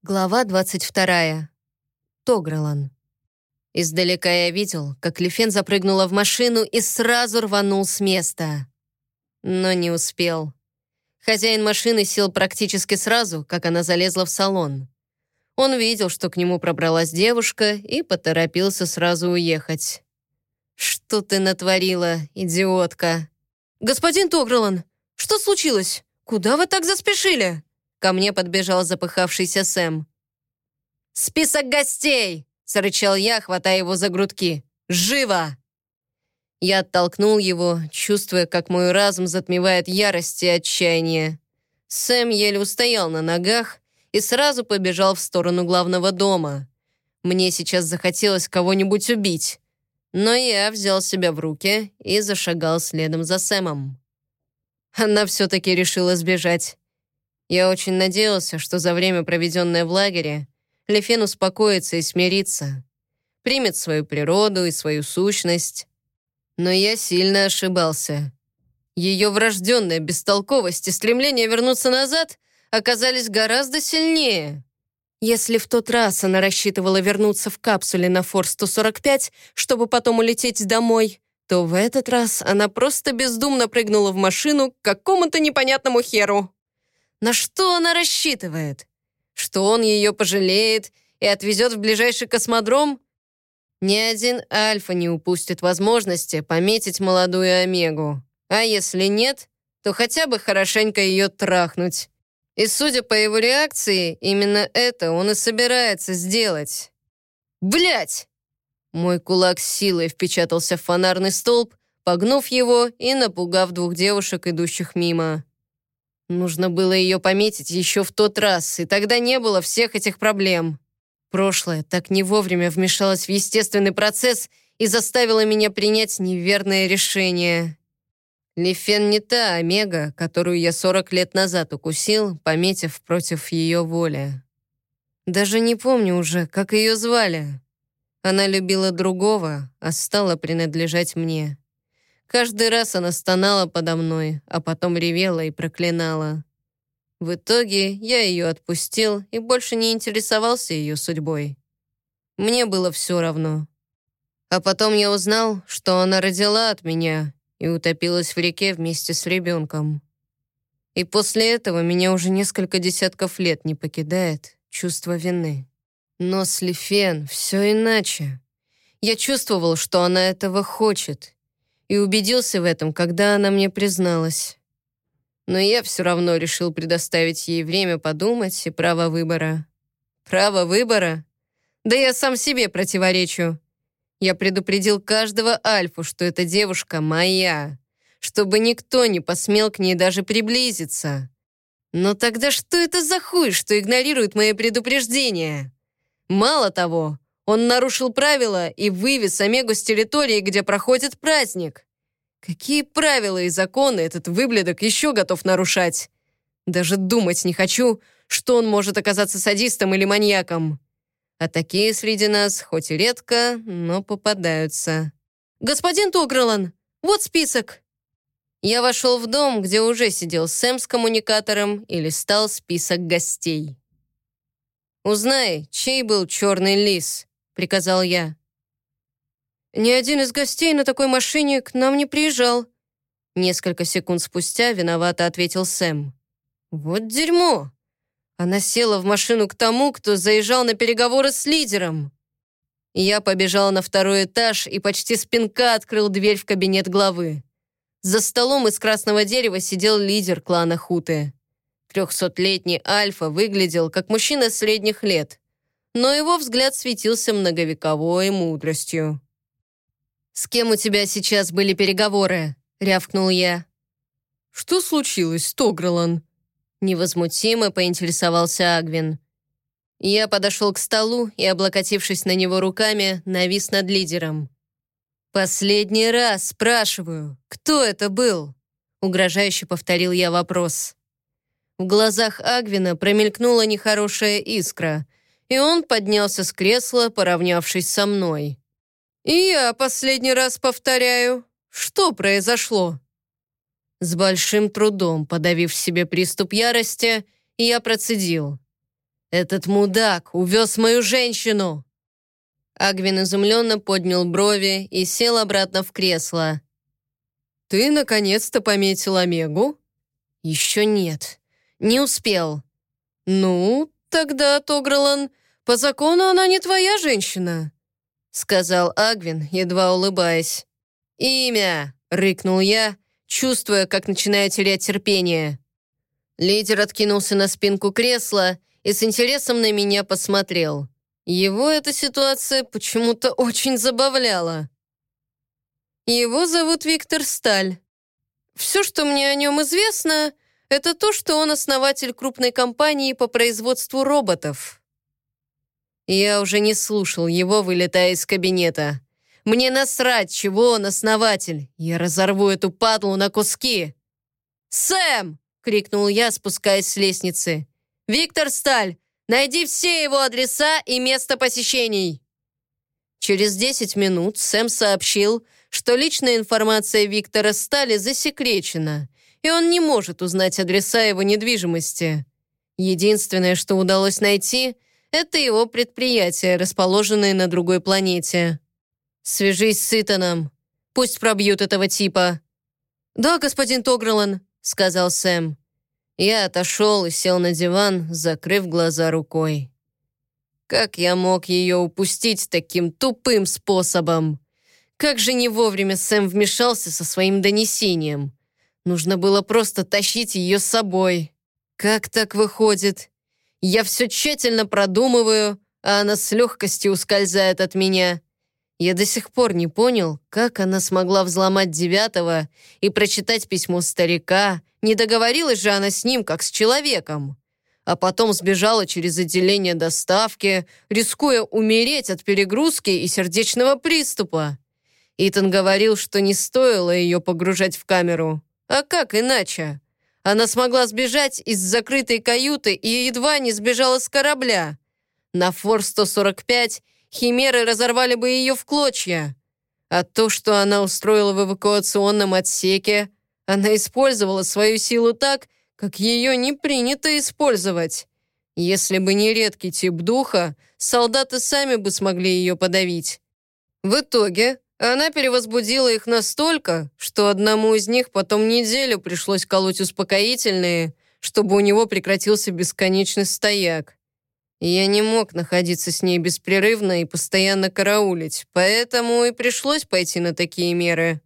Глава 22. Тогрелан. Издалека я видел, как Лифен запрыгнула в машину и сразу рванул с места. Но не успел. Хозяин машины сел практически сразу, как она залезла в салон. Он видел, что к нему пробралась девушка, и поторопился сразу уехать. «Что ты натворила, идиотка?» «Господин Тогрелан, что случилось? Куда вы так заспешили?» Ко мне подбежал запыхавшийся Сэм. «Список гостей!» — зарычал я, хватая его за грудки. «Живо!» Я оттолкнул его, чувствуя, как мой разум затмевает ярость и отчаяние. Сэм еле устоял на ногах и сразу побежал в сторону главного дома. Мне сейчас захотелось кого-нибудь убить, но я взял себя в руки и зашагал следом за Сэмом. Она все-таки решила сбежать. Я очень надеялся, что за время, проведенное в лагере, Лифен успокоится и смирится, примет свою природу и свою сущность. Но я сильно ошибался. Ее врожденная бестолковость и стремление вернуться назад оказались гораздо сильнее. Если в тот раз она рассчитывала вернуться в капсуле на Форс-145, чтобы потом улететь домой, то в этот раз она просто бездумно прыгнула в машину к какому-то непонятному херу. На что она рассчитывает? Что он ее пожалеет и отвезет в ближайший космодром? Ни один Альфа не упустит возможности пометить молодую Омегу. А если нет, то хотя бы хорошенько ее трахнуть. И судя по его реакции, именно это он и собирается сделать. Блять! Мой кулак с силой впечатался в фонарный столб, погнув его и напугав двух девушек, идущих мимо. Нужно было ее пометить еще в тот раз, и тогда не было всех этих проблем. Прошлое так не вовремя вмешалось в естественный процесс и заставило меня принять неверное решение. Лифен не та Омега, которую я 40 лет назад укусил, пометив против ее воли. Даже не помню уже, как ее звали. Она любила другого, а стала принадлежать мне. Каждый раз она стонала подо мной, а потом ревела и проклинала. В итоге я ее отпустил и больше не интересовался ее судьбой. Мне было все равно. А потом я узнал, что она родила от меня и утопилась в реке вместе с ребенком. И после этого меня уже несколько десятков лет не покидает чувство вины. Но с Лифен все иначе. Я чувствовал, что она этого хочет, и убедился в этом, когда она мне призналась. Но я все равно решил предоставить ей время подумать и право выбора. Право выбора? Да я сам себе противоречу. Я предупредил каждого Альфу, что эта девушка моя, чтобы никто не посмел к ней даже приблизиться. Но тогда что это за хуй, что игнорирует мои предупреждения? Мало того, он нарушил правила и вывез Омегу с территории, где проходит праздник. Какие правила и законы этот выблядок еще готов нарушать? Даже думать не хочу, что он может оказаться садистом или маньяком. А такие среди нас, хоть и редко, но попадаются. «Господин Тогрелан, вот список!» Я вошел в дом, где уже сидел Сэм с коммуникатором и листал список гостей. «Узнай, чей был черный лис», — приказал я. «Ни один из гостей на такой машине к нам не приезжал», — несколько секунд спустя виновато ответил Сэм. «Вот дерьмо! Она села в машину к тому, кто заезжал на переговоры с лидером». Я побежал на второй этаж и почти с пинка открыл дверь в кабинет главы. За столом из красного дерева сидел лидер клана Хуты. 300-летний Альфа выглядел как мужчина средних лет, но его взгляд светился многовековой мудростью. «С кем у тебя сейчас были переговоры?» — рявкнул я. «Что случилось, Тогрелан?» — невозмутимо поинтересовался Агвин. Я подошел к столу и, облокотившись на него руками, навис над лидером. «Последний раз спрашиваю, кто это был?» — угрожающе повторил я вопрос. В глазах Агвина промелькнула нехорошая искра, и он поднялся с кресла, поравнявшись со мной. «И я последний раз повторяю, что произошло?» С большим трудом подавив в себе приступ ярости, я процедил. Этот мудак увез мою женщину!» Агвин изумленно поднял брови и сел обратно в кресло. «Ты наконец-то пометил Омегу?» «Еще нет. Не успел». «Ну, тогда, Тогрелан, по закону она не твоя женщина», сказал Агвин, едва улыбаясь. «Имя!» — рыкнул я, чувствуя, как начинаю терять терпение. Лидер откинулся на спинку кресла и с интересом на меня посмотрел. Его эта ситуация почему-то очень забавляла. «Его зовут Виктор Сталь. Все, что мне о нем известно, это то, что он основатель крупной компании по производству роботов». Я уже не слушал его, вылетая из кабинета. Мне насрать, чего он основатель. Я разорву эту падлу на куски. «Сэм!» — крикнул я, спускаясь с лестницы. «Виктор Сталь, найди все его адреса и место посещений!» Через 10 минут Сэм сообщил, что личная информация Виктора Сталя засекречена, и он не может узнать адреса его недвижимости. Единственное, что удалось найти, это его предприятие, расположенное на другой планете. «Свяжись с Итаном. Пусть пробьют этого типа». «Да, господин Тогрелан», — сказал Сэм. Я отошел и сел на диван, закрыв глаза рукой. Как я мог ее упустить таким тупым способом? Как же не вовремя Сэм вмешался со своим донесением. Нужно было просто тащить ее с собой. Как так выходит? Я все тщательно продумываю, а она с легкостью ускользает от меня. Я до сих пор не понял, как она смогла взломать 9-го и прочитать письмо старика. Не договорилась же она с ним, как с человеком. А потом сбежала через отделение доставки, рискуя умереть от перегрузки и сердечного приступа. Итан говорил, что не стоило ее погружать в камеру. А как иначе? Она смогла сбежать из закрытой каюты и едва не сбежала с корабля. На Фор-145 химеры разорвали бы ее в клочья. А то, что она устроила в эвакуационном отсеке, она использовала свою силу так, как ее не принято использовать. Если бы не редкий тип духа, солдаты сами бы смогли ее подавить. В итоге она перевозбудила их настолько, что одному из них потом неделю пришлось колоть успокоительные, чтобы у него прекратился бесконечный стояк. Я не мог находиться с ней беспрерывно и постоянно караулить, поэтому и пришлось пойти на такие меры.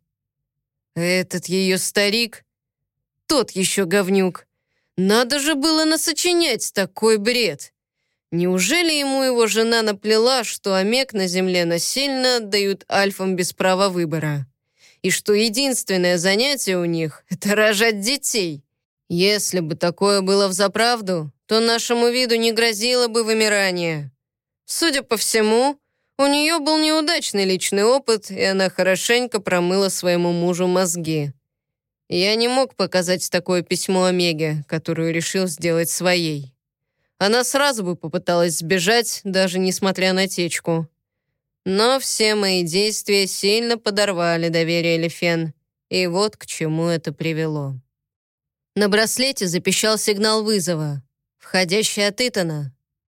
Этот ее старик, тот еще говнюк. Надо же было насочинять такой бред. Неужели ему его жена наплела, что омег на Земле насильно отдают альфам без права выбора? И что единственное занятие у них — это рожать детей? Если бы такое было взаправду, то нашему виду не грозило бы вымирание. Судя по всему, у нее был неудачный личный опыт, и она хорошенько промыла своему мужу мозги. Я не мог показать такое письмо Омеге, которую решил сделать своей. Она сразу бы попыталась сбежать, даже несмотря на течку. Но все мои действия сильно подорвали доверие Лифен, и вот к чему это привело. На браслете запищал сигнал вызова, входящий от Итана.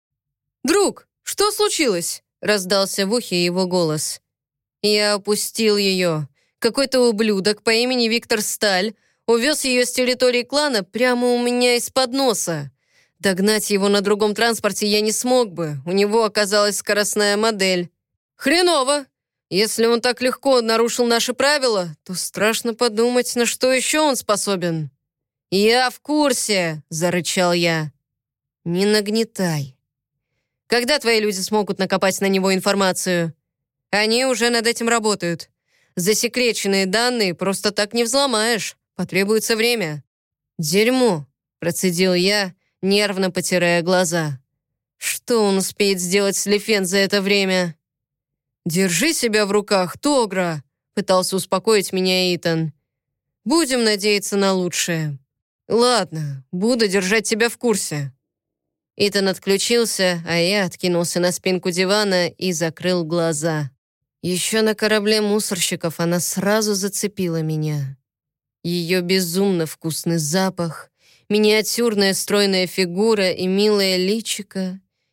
«Друг, что случилось?» — раздался в ухе его голос. Я опустил ее. Какой-то ублюдок по имени Виктор Сталь увез ее с территории клана прямо у меня из-под носа. Догнать его на другом транспорте я не смог бы. У него оказалась скоростная модель. Хреново! Если он так легко нарушил наши правила, то страшно подумать, на что еще он способен. «Я в курсе!» — зарычал я. «Не нагнетай. Когда твои люди смогут накопать на него информацию? Они уже над этим работают. Засекреченные данные просто так не взломаешь. Потребуется время». «Дерьмо!» — процедил я, нервно потирая глаза. «Что он успеет сделать с Лифен за это время?» «Держи себя в руках, Тогра!» — пытался успокоить меня Итан. «Будем надеяться на лучшее». «Ладно, буду держать тебя в курсе». Итан отключился, а я откинулся на спинку дивана и закрыл глаза. Еще на корабле мусорщиков она сразу зацепила меня. Ее безумно вкусный запах, миниатюрная стройная фигура и милое личико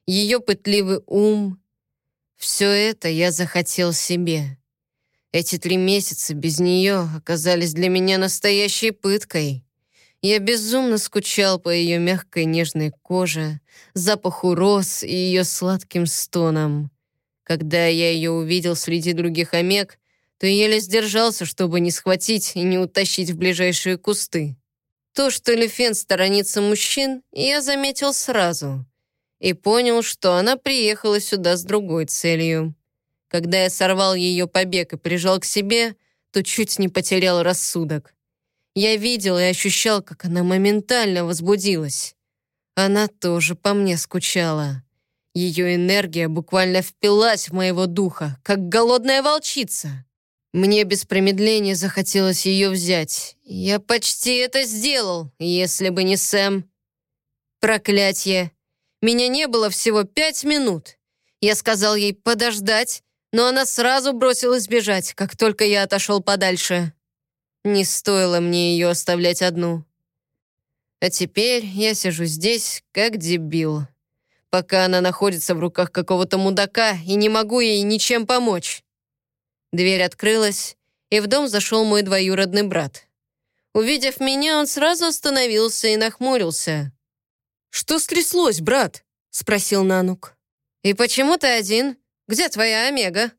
ее пытливый ум. Все это я захотел себе. Эти 3 месяца без нее оказались для меня настоящей пыткой. Я безумно скучал по ее мягкой нежной коже, запаху роз и ее сладким стонам. Когда я ее увидел среди других омег, то еле сдержался, чтобы не схватить и не утащить в ближайшие кусты. То, что Лефен сторонится мужчин, я заметил сразу и понял, что она приехала сюда с другой целью. Когда я сорвал ее побег и прижал к себе, то чуть не потерял рассудок. Я видел и ощущал, как она моментально возбудилась. Она тоже по мне скучала. Ее энергия буквально впилась в моего духа, как голодная волчица. Мне без промедления захотелось ее взять. Я почти это сделал, если бы не Сэм. Проклятье! Меня не было всего 5 минут. Я сказал ей подождать, но она сразу бросилась бежать, как только я отошел подальше. Не стоило мне ее оставлять одну. А теперь я сижу здесь, как дебил, пока она находится в руках какого-то мудака и не могу ей ничем помочь. Дверь открылась, и в дом зашел мой двоюродный брат. Увидев меня, он сразу остановился и нахмурился. «Что стряслось, брат?» — спросил Нанук. «И почему ты один? Где твоя Омега?»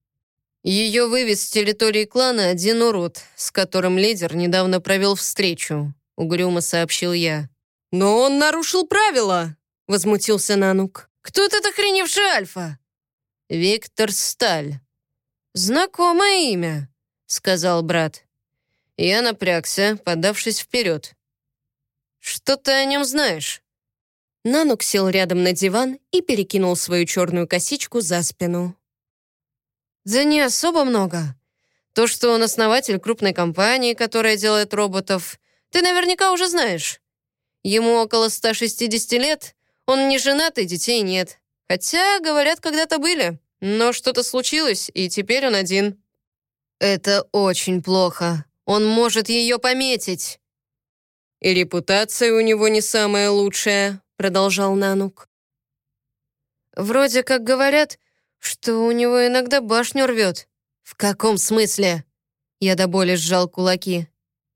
Ее вывез с территории клана один урод, с которым лидер недавно провел встречу, угрюмо сообщил я. «Но он нарушил правила!» — возмутился Нанук. «Кто этот охреневший Альфа?» «Виктор Сталь». «Знакомое имя», — сказал брат. Я напрягся, подавшись вперед. «Что ты о нем знаешь?» Нанук сел рядом на диван и перекинул свою черную косичку за спину. «Да не особо много. То, что он основатель крупной компании, которая делает роботов, ты наверняка уже знаешь. Ему около 160 лет, он не женат и детей нет. Хотя, говорят, когда-то были. Но что-то случилось, и теперь он один». «Это очень плохо. Он может ее пометить». «И репутация у него не самая лучшая», — продолжал Нанук. «Вроде как говорят, что у него иногда башню рвет». «В каком смысле?» Я до боли сжал кулаки.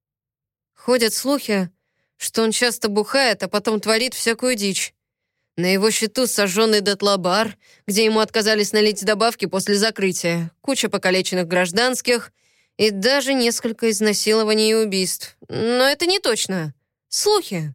Ходят слухи, что он часто бухает, а потом творит всякую дичь. На его счету сожженный дотла бар, где ему отказались налить добавки после закрытия, куча покалеченных гражданских и даже несколько изнасилований и убийств. Но это не точно. Слухи.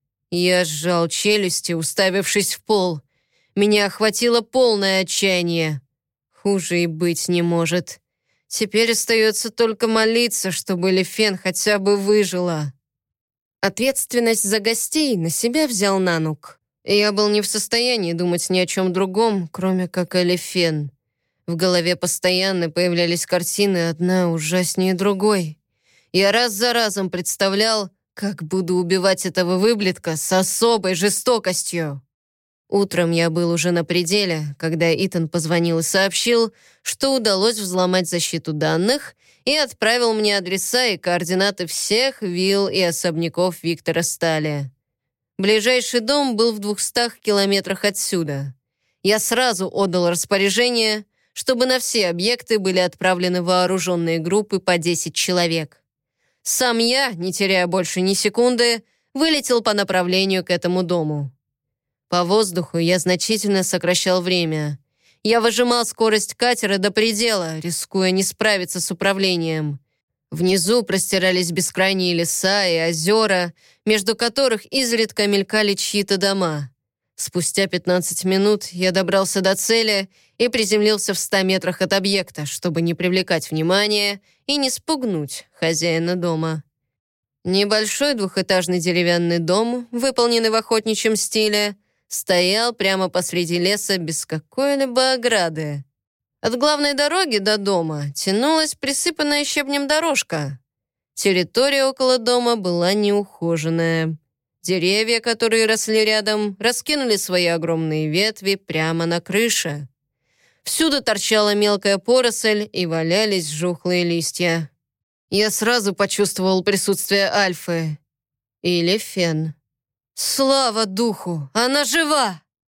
Я сжал челюсти, уставившись в пол. Меня охватило полное отчаяние. Хуже и быть не может. Теперь остается только молиться, чтобы Лефен хотя бы выжила. Ответственность за гостей на себя взял Нанук. И я был не в состоянии думать ни о чем другом, кроме как о Лефен. В голове постоянно появлялись картины, одна ужаснее другой. Я раз за разом представлял, как буду убивать этого выблядка с особой жестокостью. Утром я был уже на пределе, когда Итан позвонил и сообщил, что удалось взломать защиту данных и отправил мне адреса и координаты всех вилл и особняков Виктора Сталя. Ближайший дом был в 200 километрах отсюда. Я сразу отдал распоряжение, чтобы на все объекты были отправлены вооруженные группы по 10 человек. Сам я, не теряя больше ни секунды, вылетел по направлению к этому дому. По воздуху я значительно сокращал время. Я выжимал скорость катера до предела, рискуя не справиться с управлением. Внизу простирались бескрайние леса и озера, между которых изредка мелькали чьи-то дома. Спустя 15 минут я добрался до цели и приземлился в 100 метрах от объекта, чтобы не привлекать внимания и не спугнуть хозяина дома. Небольшой двухэтажный деревянный дом, выполненный в охотничьем стиле, стоял прямо посреди леса без какой-либо ограды. От главной дороги до дома тянулась присыпанная щебнем дорожка. Территория около дома была неухоженная. Деревья, которые росли рядом, раскинули свои огромные ветви прямо на крыше. Всюду торчала мелкая поросль и валялись жухлые листья. Я сразу почувствовал присутствие Альфы. Или Фен. Слава духу! Она жива!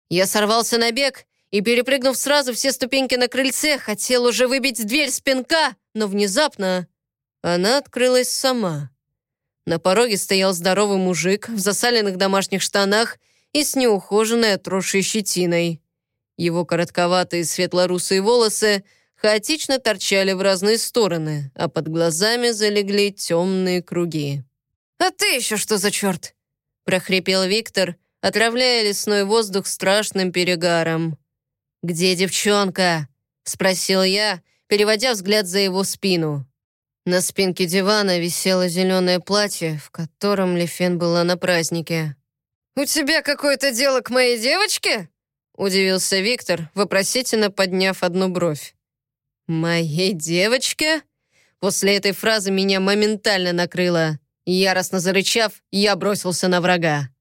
Я сорвался на бег и, перепрыгнув сразу все ступеньки на крыльце, хотел уже выбить дверь с пинка, но внезапно она открылась сама. На пороге стоял здоровый мужик в засаленных домашних штанах и с неухоженной отросшей щетиной. Его коротковатые светло-русые волосы хаотично торчали в разные стороны, а под глазами залегли темные круги. «А ты еще что за черт?» — прохрипел Виктор, отравляя лесной воздух страшным перегаром. «Где девчонка?» — спросил я, переводя взгляд за его спину. На спинке дивана висело зеленое платье, в котором Лифен была на празднике. «У тебя какое-то дело к моей девочке?» — удивился Виктор, вопросительно подняв одну бровь. «Моей девочке?» После этой фразы меня моментально накрыло. Яростно зарычав, я бросился на врага.